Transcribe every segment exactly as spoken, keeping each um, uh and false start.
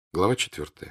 Глава четвертая.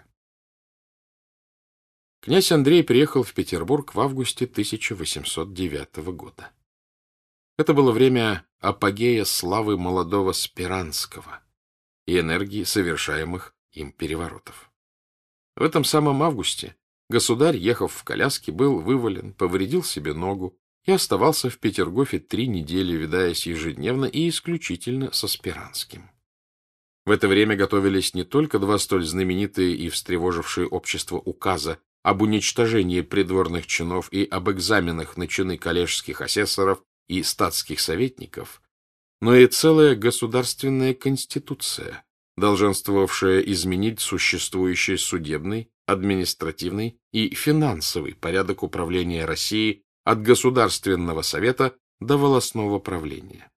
Князь Андрей приехал в Петербург в августе тысяча восемьсот девятого года. Это было время апогея славы молодого Сперанского и энергии совершаемых им переворотов. В этом самом августе государь, ехав в коляске, был вывален, повредил себе ногу и оставался в Петергофе три недели, видаясь ежедневно и исключительно со Сперанским. В это время готовились не только два столь знаменитые и встревожившие общество указа об уничтожении придворных чинов и об экзаменах на чины коллежских асессоров и статских советников, но и целая государственная конституция, долженствовавшая изменить существующий судебный, административный и финансовый порядок управления Россией от Государственного совета до волостного правления.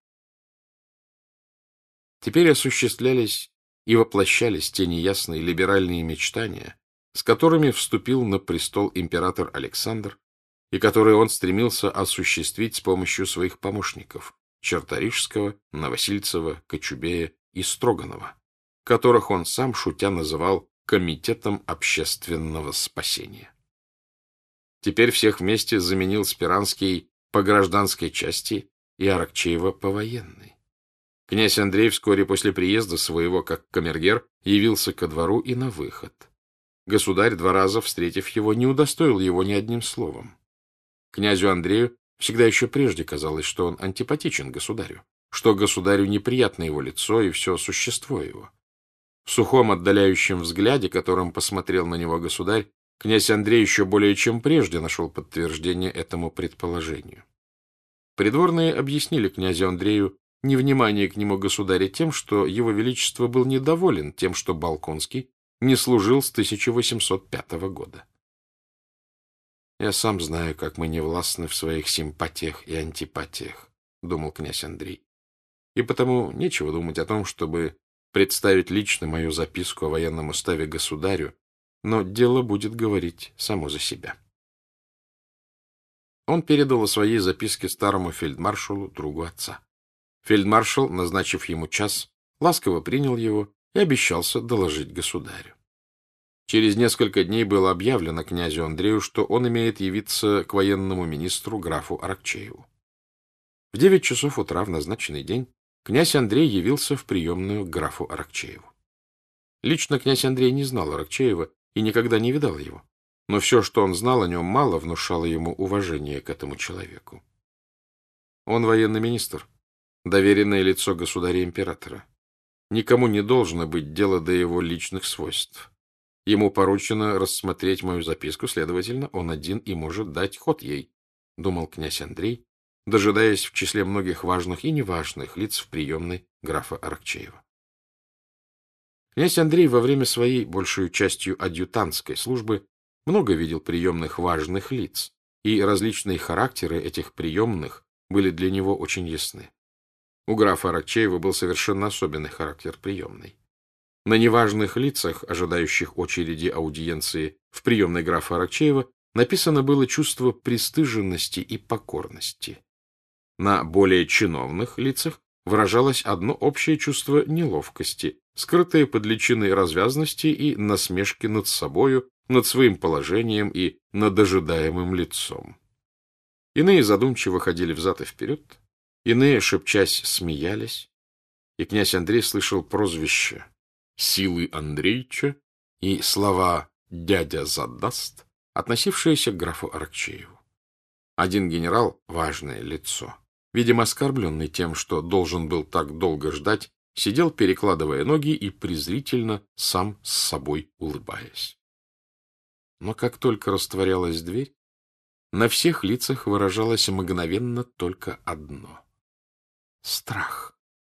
Теперь осуществлялись и воплощались те неясные либеральные мечтания, с которыми вступил на престол император Александр и которые он стремился осуществить с помощью своих помощников Черторижского, Новосильцева, Кочубея и Строганова, которых он сам шутя называл Комитетом общественного спасения. Теперь всех вместе заменил Сперанский по гражданской части и Аракчеева по военной. Князь Андрей вскоре после приезда своего, как камергер, явился ко двору и на выход. Государь, два раза встретив его, не удостоил его ни одним словом. Князю Андрею всегда еще прежде казалось, что он антипатичен государю, что государю неприятно его лицо и все существо его. В сухом отдаляющем взгляде, которым посмотрел на него государь, князь Андрей еще более чем прежде нашел подтверждение этому предположению. Придворные объяснили князю Андрею невнимание к нему государя тем, что его величество был недоволен тем, что Болконский не служил с тысяча восемьсот пятого года. «Я сам знаю, как мы не властны в своих симпатиях и антипатиях», — думал князь Андрей. «И потому нечего думать о том, чтобы представить лично мою записку о военном уставе государю, но дело будет говорить само за себя». Он передал о своей записке старому фельдмаршалу, другу отца. Фельдмаршал, назначив ему час, ласково принял его и обещался доложить государю. Через несколько дней было объявлено князю Андрею, что он имеет явиться к военному министру графу Аракчееву. В девять часов утра в назначенный день князь Андрей явился в приемную к графу Аракчееву. Лично князь Андрей не знал Аракчеева и никогда не видал его, но все, что он знал о нем, мало внушало ему уважение к этому человеку. Он военный министр, доверенное лицо государя-императора. Никому не должно быть дела до его личных свойств. Ему поручено рассмотреть мою записку, следовательно, он один и может дать ход ей, — думал князь Андрей, дожидаясь в числе многих важных и неважных лиц в приемной графа Аракчеева. Князь Андрей во время своей, большую частью адъютантской службы, много видел приемных важных лиц, и различные характеры этих приемных были для него очень ясны. У графа Аракчеева был совершенно особенный характер приемной. На неважных лицах, ожидающих очереди аудиенции в приемной графа Аракчеева, написано было чувство пристыженности и покорности. На более чиновных лицах выражалось одно общее чувство неловкости, скрытое под личиной развязности и насмешки над собою, над своим положением и над ожидаемым лицом. Иные задумчиво ходили взад и вперед, иные, шепчась, смеялись, и князь Андрей слышал прозвище «Силы Андреича» и слова «дядя задаст», относившиеся к графу Аракчееву. Один генерал, важное лицо, видимо, оскорбленный тем, что должен был так долго ждать, сидел, перекладывая ноги и презрительно сам с собой улыбаясь. Но как только растворялась дверь, на всех лицах выражалось мгновенно только одно — страх.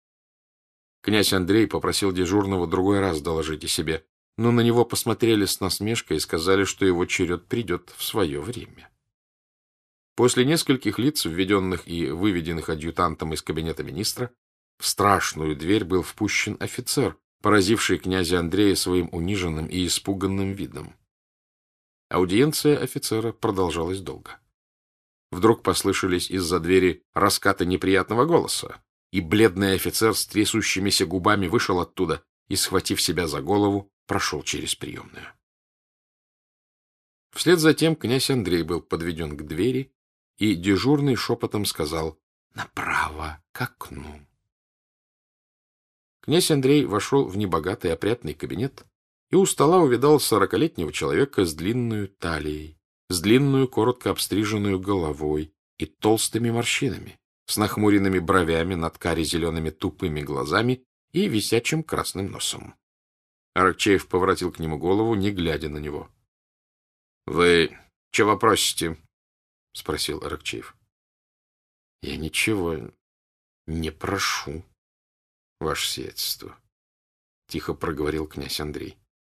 Князь Андрей попросил дежурного другой раз доложить о себе, но на него посмотрели с насмешкой и сказали, что его черед придет в свое время. После нескольких лиц, введенных и выведенных адъютантом из кабинета министра, в страшную дверь был впущен офицер, поразивший князя Андрея своим униженным и испуганным видом. Аудиенция офицера продолжалась долго. Вдруг послышались из-за двери раскаты неприятного голоса, и бледный офицер с трясущимися губами вышел оттуда и, схватив себя за голову, прошел через приемную. Вслед за тем князь Андрей был подведен к двери, и дежурный шепотом сказал: «Направо, к окну». Князь Андрей вошел в небогатый опрятный кабинет и у стола увидал сорокалетнего человека с длинной талией, с длинную, коротко обстриженную головой и толстыми морщинами, с нахмуренными бровями, над кари-зелеными тупыми глазами и висячим красным носом. Аракчеев поворотил к нему голову, не глядя на него. — Вы чего просите? — спросил Аракчеев. — Я ничего не прошу, ваше сиятельство, — тихо проговорил князь Андрей.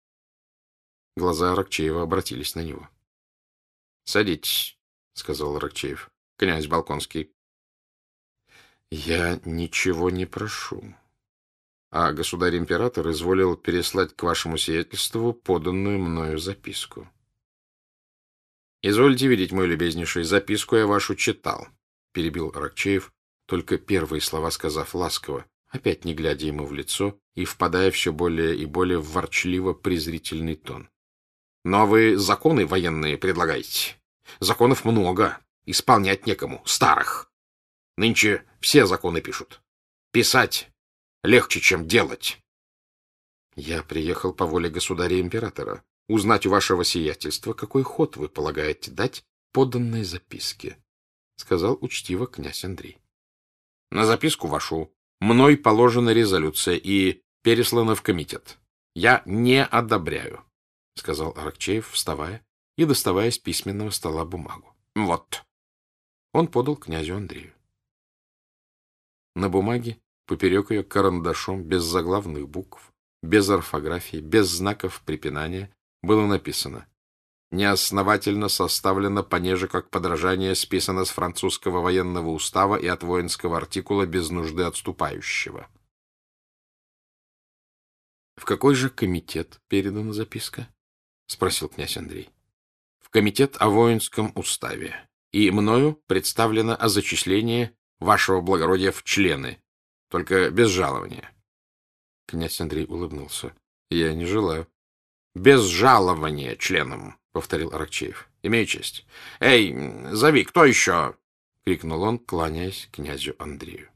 Глаза Аракчеева обратились на него. — Садитесь, — сказал Аракчеев. — Князь Болконский. — Я ничего не прошу. А государь-император изволил переслать к вашему сиятельству поданную мною записку. — Извольте видеть, мой любезнейший, записку я вашу читал, — перебил Аракчеев, только первые слова сказав ласково, опять не глядя ему в лицо и впадая все более и более в ворчливо-презрительный тон. — Но вы законы военные предлагаете. Законов много, исполнять некому, старых. Нынче все законы пишут. Писать легче, чем делать. Я приехал по воле государя-императора узнать у вашего сиятельства, какой ход вы полагаете дать поданной записке, — сказал учтиво князь Андрей. — На записку вашу мной положена резолюция и переслана в комитет. Я не одобряю, — сказал Аракчеев, вставая и доставая с письменного стола бумагу. — Вот. Он подал князю Андрею. На бумаге, поперек ее карандашом, без заглавных букв, без орфографии, без знаков препинания, было написано: «Неосновательно составлено, понеже как подражание списано с французского военного устава и от воинского артикула без нужды отступающего». — В какой же комитет передана записка? — спросил князь Андрей. — В комитет о воинском уставе, и мною представлено о зачислении вашего благородия в члены, только без жалования. Князь Андрей улыбнулся. — Я не желаю. — Без жалования членам, — повторил Аракчеев. — Имею честь. — Эй, зови, кто еще? — крикнул он, кланяясь князю Андрею.